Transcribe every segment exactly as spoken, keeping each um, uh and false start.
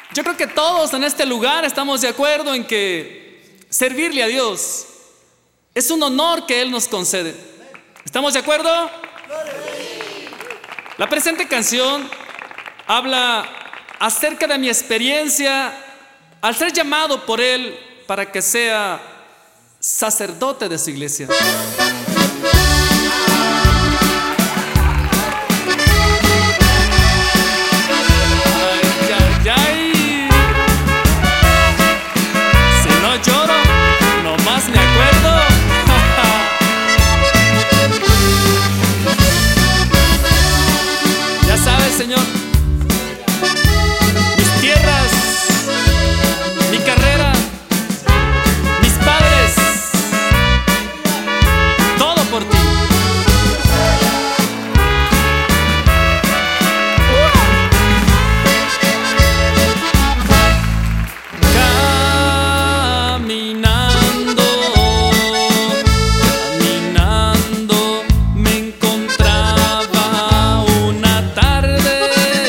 Yo creo que todos en este lugar estamos de acuerdo en que servirle a Dios es un honor que Él nos concede. ¿Estamos de acuerdo? La presente canción habla acerca de mi experiencia al ser llamado por Él para que sea sacerdote de su iglesia. Señor, mis tierras, mi carrera, mis padres, todo por ti. Caminando, caminando, me encontraba una tarde.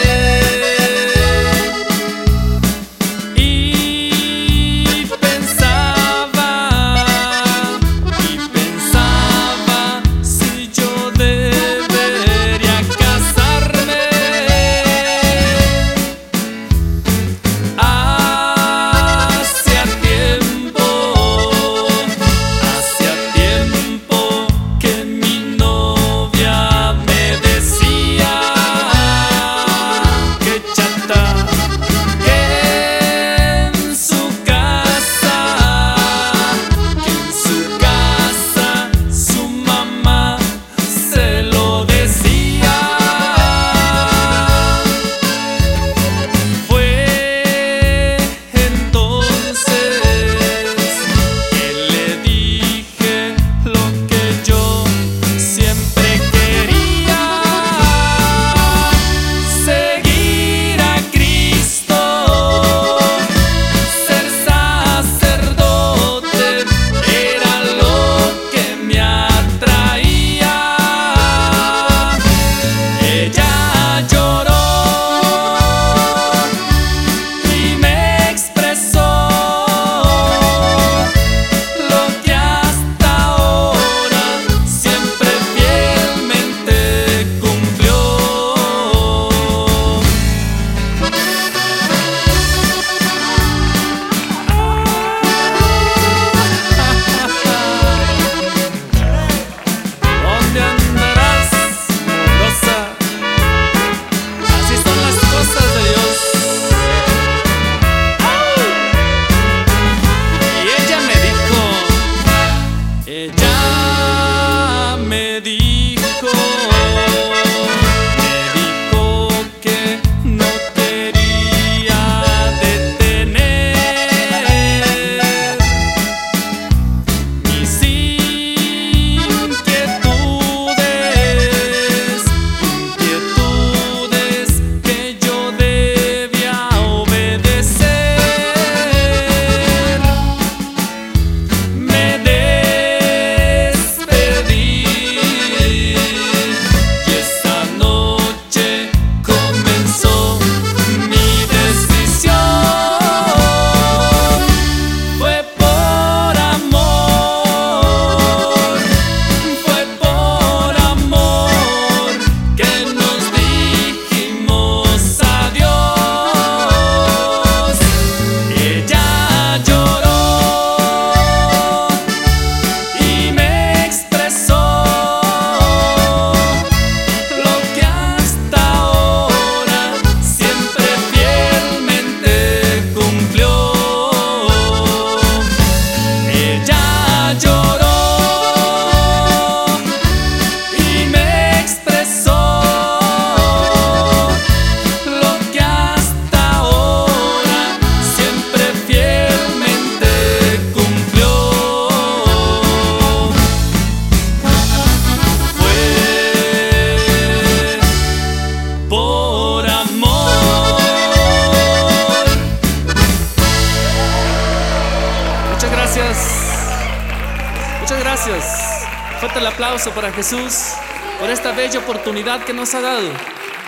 Muchas gracias. Fuerte el aplauso para Jesús por esta bella oportunidad que nos ha dado.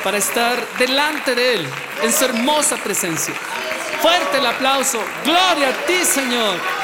para estar delante de Él, en su hermosa presencia. Fuerte el aplauso. Gloria a ti, Señor.